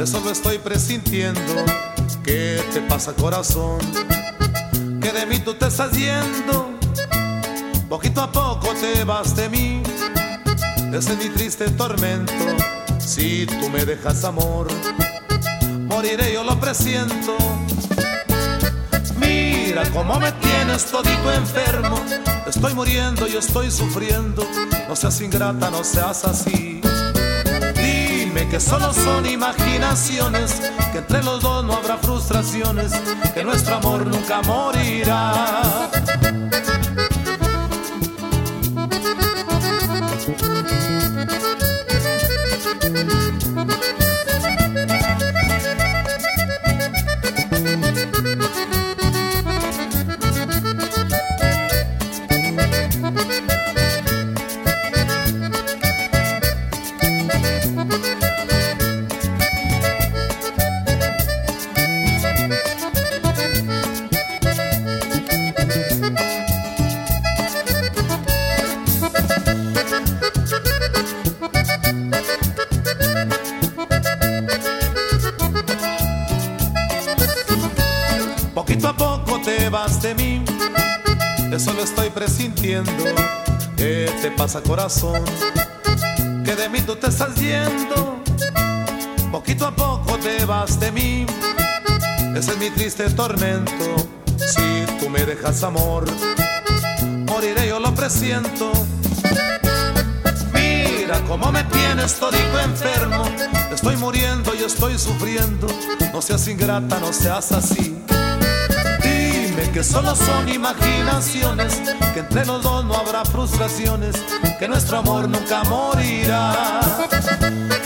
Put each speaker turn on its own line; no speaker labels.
eso lo estoy presintiendo. ¿Qué te pasa, corazón? Que de mí tú te estás yendo, poquito a poco te vas de mí. Ese es mi triste tormento. Si tú me dejas, amor, moriré, yo lo presiento. Mira cómo me tienes todito enfermo. Estoy muriendo y estoy sufriendo. No seas ingrata, no seas así. Dime que solo son imaginaciones, que entre los dos no habrá frustraciones, que nuestro amor nunca morirá. Poquito a poco te vas de mí, eso lo estoy presintiendo. ¿Qué te pasa, corazón? Que de mí tú te estás yendo, poquito a poco te vas de mí. Ese es mi triste tormento. Si tú me dejas, amor, moriré, yo lo presiento. Mira cómo me tienes todito enfermo. Estoy muriendo y estoy sufriendo. No seas ingrata, no seas así. Dime que solo son imaginaciones, que entre los dos no habrá frustraciones, que nuestro amor nunca morirá.